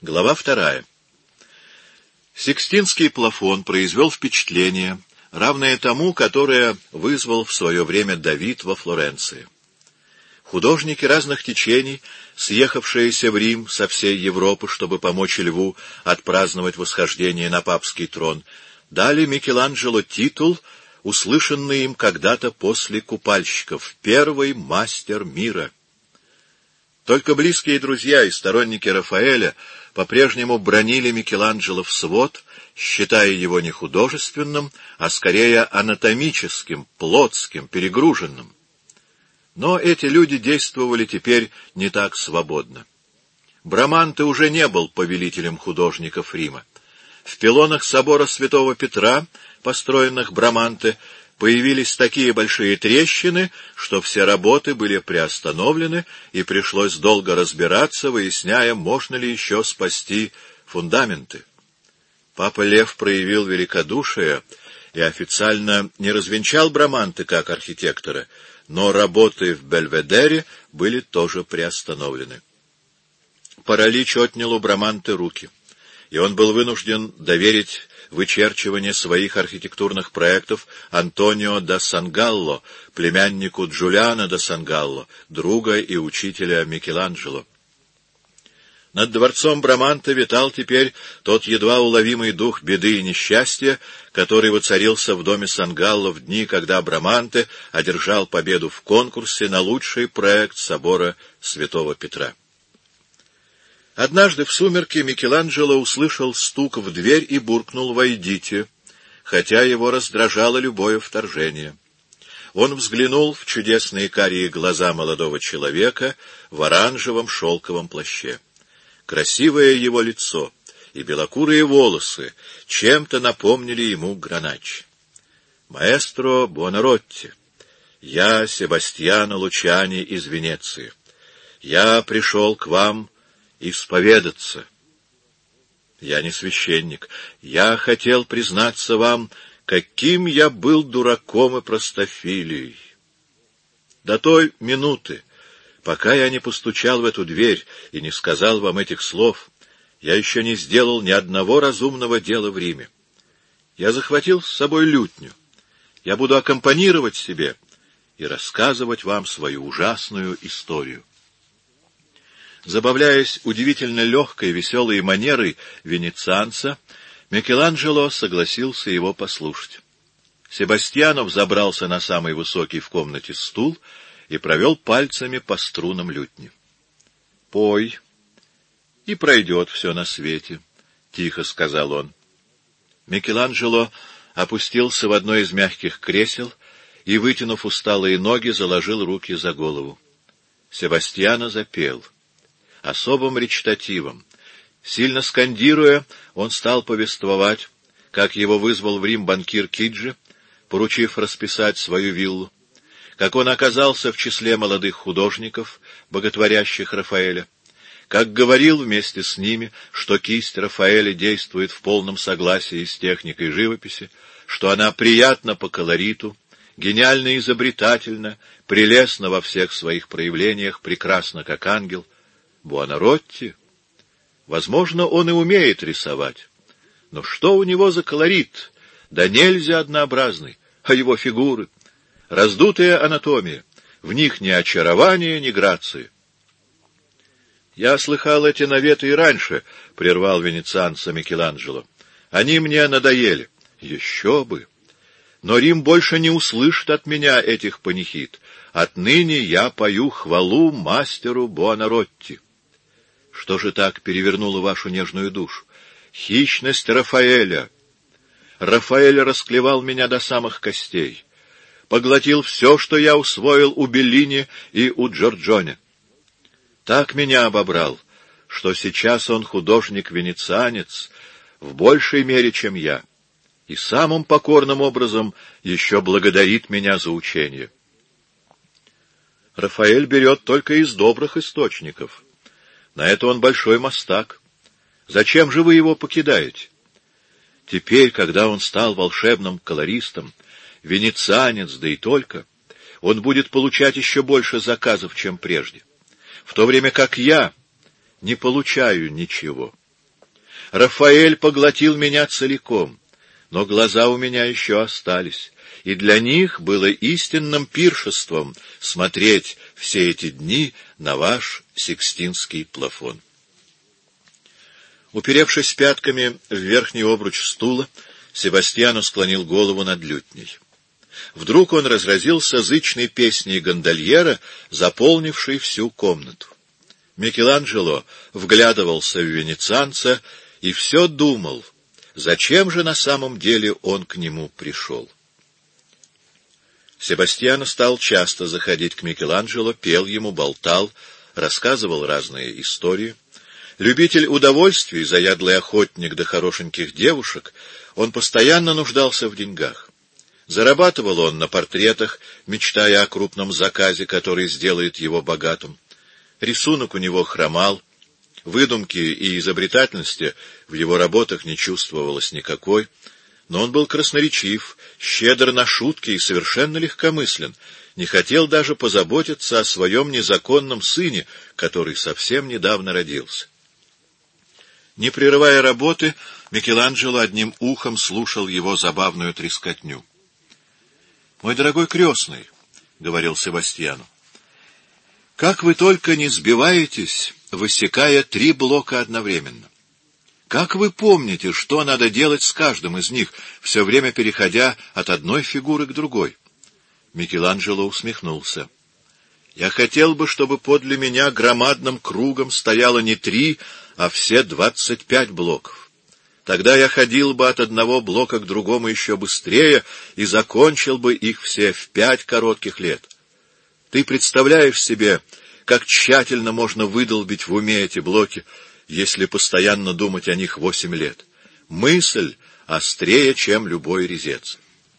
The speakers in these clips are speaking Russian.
Глава 2. Сикстинский плафон произвел впечатление, равное тому, которое вызвал в свое время Давид во Флоренции. Художники разных течений, съехавшиеся в Рим со всей Европы, чтобы помочь Льву отпраздновать восхождение на папский трон, дали Микеланджело титул, услышанный им когда-то после купальщиков: «Первый мастер мира». Только близкие друзья и сторонники Рафаэля по-прежнему бранили Микеланджело в свод, считая его не художественным, а скорее анатомическим, плотским, перегруженным. Но эти люди действовали теперь не так свободно. Браманте уже не был повелителем художников Рима. В пилонах собора святого Петра, построенных Браманте, появились такие большие трещины, что все работы были приостановлены, и пришлось долго разбираться, выясняя, можно ли еще спасти фундаменты. Папа Лев проявил великодушие и официально не развенчал Браманте как архитектора, но работы в Бельведере были тоже приостановлены. Паралич отнял у Браманте руки, и он был вынужден доверить вычерчивание своих архитектурных проектов Антонио да Сангалло, племяннику Джулиано да Сангалло, друга и учителя Микеланджело. Над дворцом Браманте витал теперь тот едва уловимый дух беды и несчастья, который воцарился в доме Сангалло в дни, когда Браманте одержал победу в конкурсе на лучший проект собора святого Петра. Однажды в сумерки Микеланджело услышал стук в дверь и буркнул: «Войдите», хотя его раздражало любое вторжение. Он взглянул в чудесные карие глаза молодого человека в оранжевом шелковом плаще. Красивое его лицо и белокурые волосы чем-то напомнили ему Граначчи. «Маэстро Буонаротти, я Себастьяно Лучани из Венеции. Я пришел к вам исповедаться. Я не священник. Я хотел признаться вам, каким я был дураком и простофилией. До той минуты, пока я не постучал в эту дверь и не сказал вам этих слов, я еще не сделал ни одного разумного дела в Риме. Я захватил с собой лютню. Я буду аккомпанировать себе и рассказывать вам свою ужасную историю». Забавляясь удивительно легкой, веселой манерой венецианца, Микеланджело согласился его послушать. Себастьяно взобрался на самый высокий в комнате стул и провел пальцами по струнам лютни. «Пой, и пройдет все на свете», — тихо сказал он. Микеланджело опустился в одно из мягких кресел и, вытянув усталые ноги, заложил руки за голову. Себастьяно запел. Особым речитативом, сильно скандируя, он стал повествовать, как его вызвал в Рим банкир Киджи, поручив расписать свою виллу, как он оказался в числе молодых художников, боготворящих Рафаэля, как говорил вместе с ними, что кисть Рафаэля действует в полном согласии с техникой живописи, что она приятна по колориту, гениально и изобретательна, прелестна во всех своих проявлениях, прекрасна как ангел. Буонаротти, возможно, он и умеет рисовать, но что у него за колорит, да нельзя однообразный, а его фигуры, раздутая анатомия, в них ни очарования, ни грации. «Я слыхал эти наветы и раньше», — прервал венецианца Микеланджело. «Они мне надоели». «Еще бы! Но Рим больше не услышит от меня этих панихид. Отныне я пою хвалу мастеру Буонаротти». «Что же так перевернуло вашу нежную душу?» «Хищность Рафаэля. Рафаэль расклевал меня до самых костей, поглотил все, что я усвоил у Беллини и у Джорджоне. Так меня обобрал, что сейчас он художник-венецианец в большей мере, чем я, и самым покорным образом еще благодарит меня за учение. Рафаэль берет только из добрых источников. На это он большой мастак. Зачем же вы его покидаете? Теперь, когда он стал волшебным колористом, венецианец, да и только, он будет получать еще больше заказов, чем прежде, в то время как я не получаю ничего. Рафаэль поглотил меня целиком, но глаза у меня еще остались, и для них было истинным пиршеством смотреть все эти дни на ваш Сикстинский плафон. Уперевшись пятками в верхний обруч стула, Себастьяно склонил голову над лютней. Вдруг он разразился зычной песней гондольера, заполнившей всю комнату. Микеланджело вглядывался в венецианца и все думал, зачем же на самом деле он к нему пришел. Себастьяно стал часто заходить к Микеланджело, пел ему, болтал, рассказывал разные истории. Любитель удовольствий, заядлый охотник до хорошеньких девушек, он постоянно нуждался в деньгах. Зарабатывал он на портретах, мечтая о крупном заказе, который сделает его богатым. Рисунок у него хромал, выдумки и изобретательности в его работах не чувствовалось никакой, но он был красноречив, щедр на шутки и совершенно легкомыслен, не хотел даже позаботиться о своем незаконном сыне, который совсем недавно родился. Не прерывая работы, Микеланджело одним ухом слушал его забавную трескотню. — Мой дорогой крестный, — говорил Себастьяну, — как вы только не сбиваетесь, высекая 3 блока одновременно. Как вы помните, что надо делать с каждым из них, все время переходя от одной фигуры к другой? Микеланджело усмехнулся. — Я хотел бы, чтобы подле меня громадным кругом стояло не 3, а все 25 блоков. Тогда я ходил бы от одного блока к другому еще быстрее и закончил бы их все в 5 коротких лет. Ты представляешь себе, как тщательно можно выдолбить в уме эти блоки, если постоянно думать о них 8 лет. Мысль острее, чем любой резец.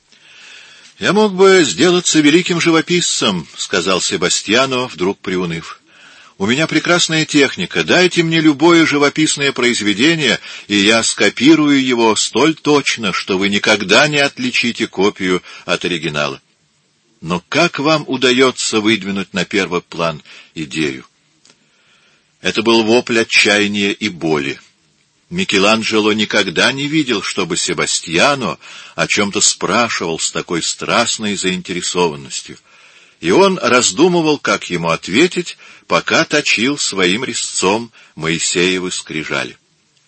— Я мог бы сделаться великим живописцем, — сказал Себастьяно, вдруг приуныв. — У меня прекрасная техника. Дайте мне любое живописное произведение, и я скопирую его столь точно, что вы никогда не отличите копию от оригинала. Но как вам удается выдвинуть на первый план идею? Это был вопль отчаяния и боли. Микеланджело никогда не видел, чтобы Себастьяно о чем-то спрашивал с такой страстной заинтересованностью, и он раздумывал, как ему ответить, пока точил своим резцом Моисеевы скрижали.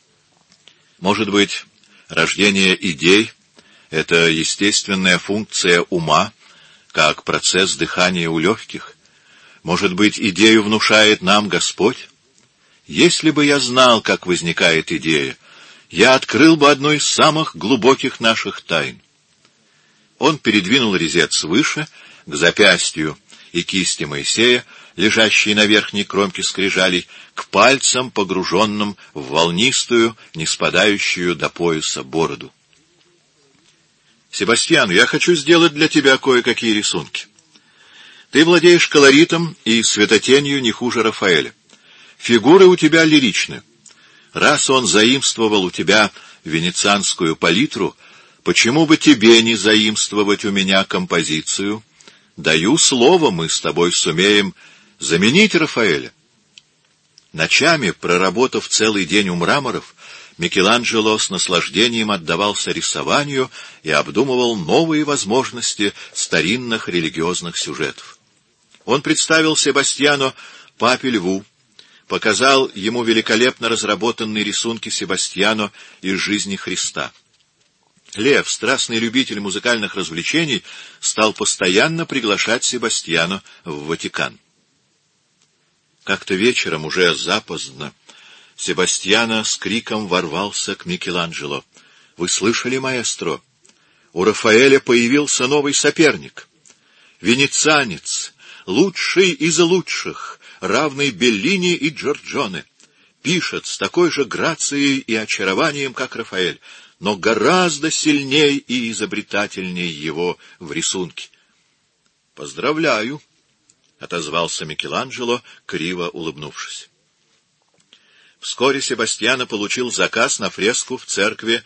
Может быть, рождение идей — это естественная функция ума, как процесс дыхания у легких? Может быть, идею внушает нам Господь? Если бы я знал, как возникает идея, я открыл бы одну из самых глубоких наших тайн. Он передвинул резец выше, к запястью и кисти Моисея, лежащей на верхней кромке скрижалей, к пальцам, погруженным в волнистую, не спадающую до пояса бороду. «Себастьян, я хочу сделать для тебя кое-какие рисунки. Ты владеешь колоритом и светотенью не хуже Рафаэля. Фигуры у тебя лиричны. Раз он заимствовал у тебя венецианскую палитру, почему бы тебе не заимствовать у меня композицию? Даю слово, мы с тобой сумеем заменить Рафаэля». Ночами, проработав целый день у мраморов, Микеланджело с наслаждением отдавался рисованию и обдумывал новые возможности старинных религиозных сюжетов. Он представил Себастьяно папе Льву, показал ему великолепно разработанные рисунки Себастьяно из жизни Христа. Лев, страстный любитель музыкальных развлечений, стал постоянно приглашать Себастьяно в Ватикан. Как-то вечером, уже запоздно, Себастьяно с криком ворвался к Микеланджело. — Вы слышали, маэстро? У Рафаэля появился новый соперник. Венецианец, лучший из лучших, равный Беллини и Джорджоне. Пишет с такой же грацией и очарованием, как Рафаэль, но гораздо сильней и изобретательней его в рисунке. — Поздравляю, — отозвался Микеланджело, криво улыбнувшись. Вскоре Себастьяно получил заказ на фреску в церкви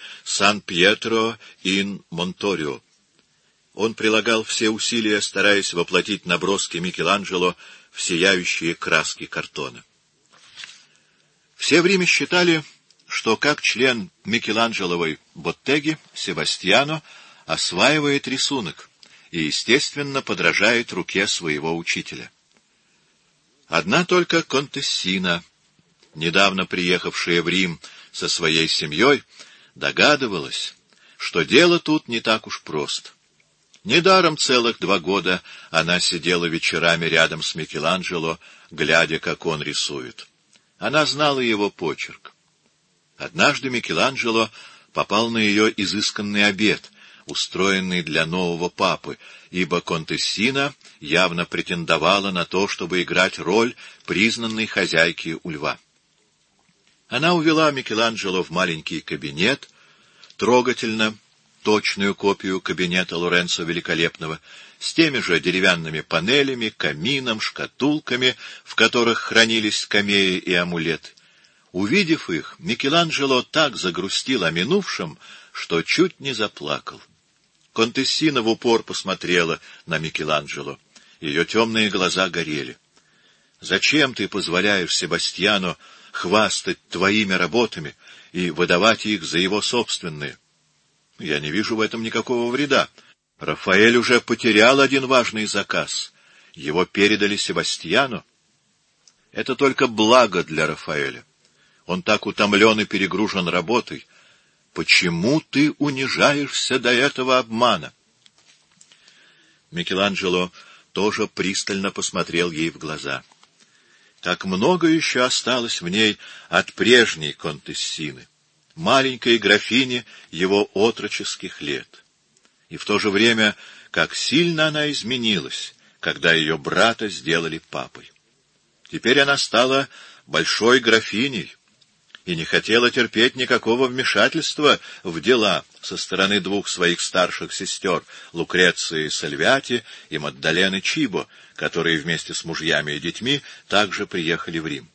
Сан-Пьетро-ин-Монторио. Он прилагал все усилия, стараясь воплотить наброски Микеланджело в сияющие краски картона. Все в Риме считали, что как член Микеланджеловой боттеги Себастьяно осваивает рисунок и, естественно, подражает руке своего учителя. Одна только Контессина, недавно приехавшая в Рим со своей семьей, догадывалась, что дело тут не так уж просто. Недаром целых 2 года она сидела вечерами рядом с Микеланджело, глядя, как он рисует. Она знала его почерк. Однажды Микеланджело попал на ее изысканный обед, устроенный для нового папы, ибо Контессина явно претендовала на то, чтобы играть роль признанной хозяйки у льва. Она увела Микеланджело в маленький кабинет, трогательно точную копию кабинета Лоренцо Великолепного, с теми же деревянными панелями, камином, шкатулками, в которых хранились скамеи и амулеты. Увидев их, Микеланджело так загрустил о минувшем, что чуть не заплакал. Контессина в упор посмотрела на Микеланджело. Ее темные глаза горели. «Зачем ты позволяешь Себастьяну хвастать твоими работами и выдавать их за его собственные? Я не вижу в этом никакого вреда. Рафаэль уже потерял один важный заказ. Его передали Себастьяну. Это только благо для Рафаэля. Он так утомлен и перегружен работой. Почему ты унижаешься до этого обмана?» Микеланджело тоже пристально посмотрел ей в глаза. Как много еще осталось в ней от прежней Контессины, маленькой графини его отроческих лет. И в то же время, как сильно она изменилась, когда ее брата сделали папой. Теперь она стала большой графиней и не хотела терпеть никакого вмешательства в дела со стороны 2 своих старших сестер, Лукреции Сальвиати и Маддалены Чибо, которые вместе с мужьями и детьми также приехали в Рим.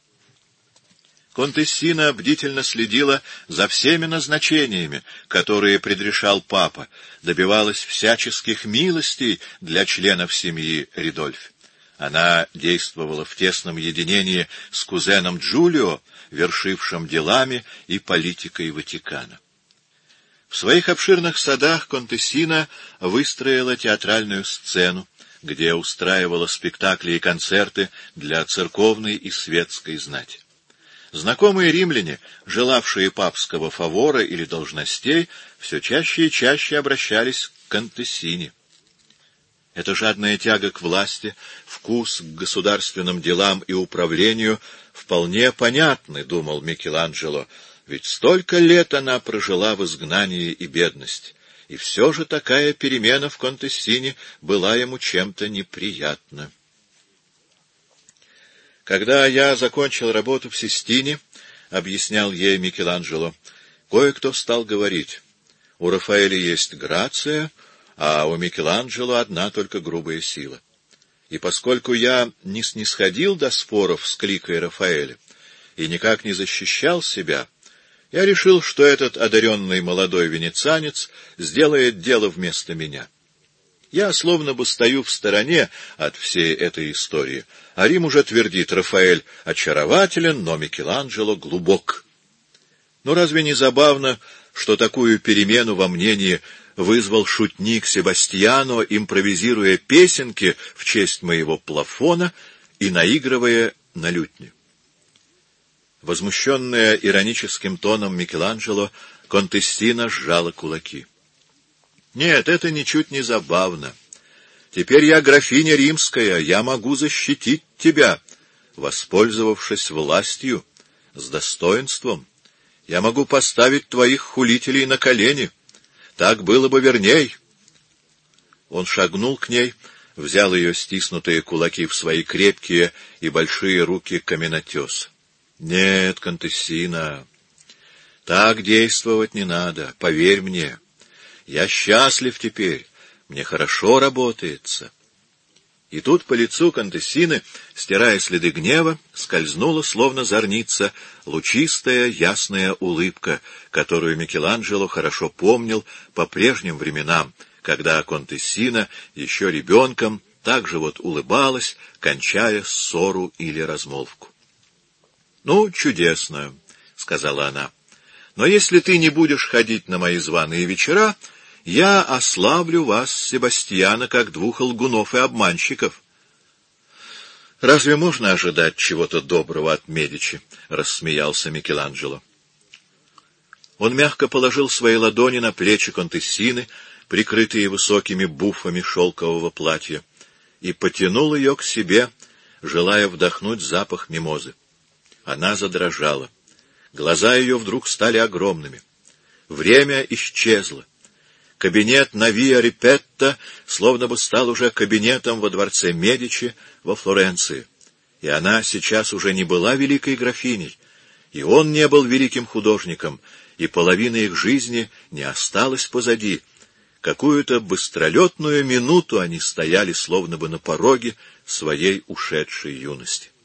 Контессина бдительно следила за всеми назначениями, которые предрешал папа, добивалась всяческих милостей для членов семьи Ридольфи. Она действовала в тесном единении с кузеном Джулио, вершившим делами и политикой Ватикана. В своих обширных садах Контессина выстроила театральную сцену, где устраивала спектакли и концерты для церковной и светской знати. Знакомые римляне, желавшие папского фавора или должностей, все чаще и чаще обращались к Контессине. Эта жадная тяга к власти, вкус к государственным делам и управлению вполне понятны, думал Микеланджело, ведь столько лет она прожила в изгнании и бедности, и все же такая перемена в Контессине была ему чем-то неприятна. Когда я закончил работу в Систине, — объяснял ей Микеланджело, — кое-кто стал говорить: у Рафаэля есть грация, а у Микеланджело одна только грубая сила. И поскольку я не снисходил до споров с кликой Рафаэля и никак не защищал себя, я решил, что этот одаренный молодой венецианец сделает дело вместо меня. Я словно бы стою в стороне от всей этой истории, а Рим уже твердит: Рафаэль очарователен, но Микеланджело глубок. Но разве не забавно, что такую перемену во мнении вызвал шутник Себастьяно, импровизируя песенки в честь моего плафона и наигрывая на лютне? Возмущенная ироническим тоном Микеланджело, Контессина сжала кулаки. «Нет, это ничуть не забавно. Теперь я графиня римская, я могу защитить тебя, воспользовавшись властью, с достоинством. Я могу поставить твоих хулителей на колени. Так было бы верней». Он шагнул к ней, взял ее стиснутые кулаки в свои крепкие и большие руки каменотеса. «Нет, Контессина, так действовать не надо, поверь мне. Я счастлив теперь, мне хорошо работается». И тут по лицу Контессины, стирая следы гнева, скользнула, словно зорница, лучистая, ясная улыбка, которую Микеланджело хорошо помнил по прежним временам, когда Контессина, еще ребенком, так же вот улыбалась, кончая ссору или размолвку. «Ну, чудесно», — сказала она. Но если ты не будешь ходить на мои званые вечера, я ославлю вас, Себастьяна, как двух лгунов и обманщиков». «Разве можно ожидать чего-то доброго от Медичи?» — рассмеялся Микеланджело. Он мягко положил свои ладони на плечи Контессины, прикрытые высокими буфами шелкового платья, и потянул ее к себе, желая вдохнуть запах мимозы. Она задрожала. Глаза ее вдруг стали огромными. Время исчезло. Кабинет на Виа Рипетто словно бы стал уже кабинетом во дворце Медичи во Флоренции. И она сейчас уже не была великой графиней, и он не был великим художником, и половина их жизни не осталась позади. Какую-то быстролетную минуту они стояли словно бы на пороге своей ушедшей юности.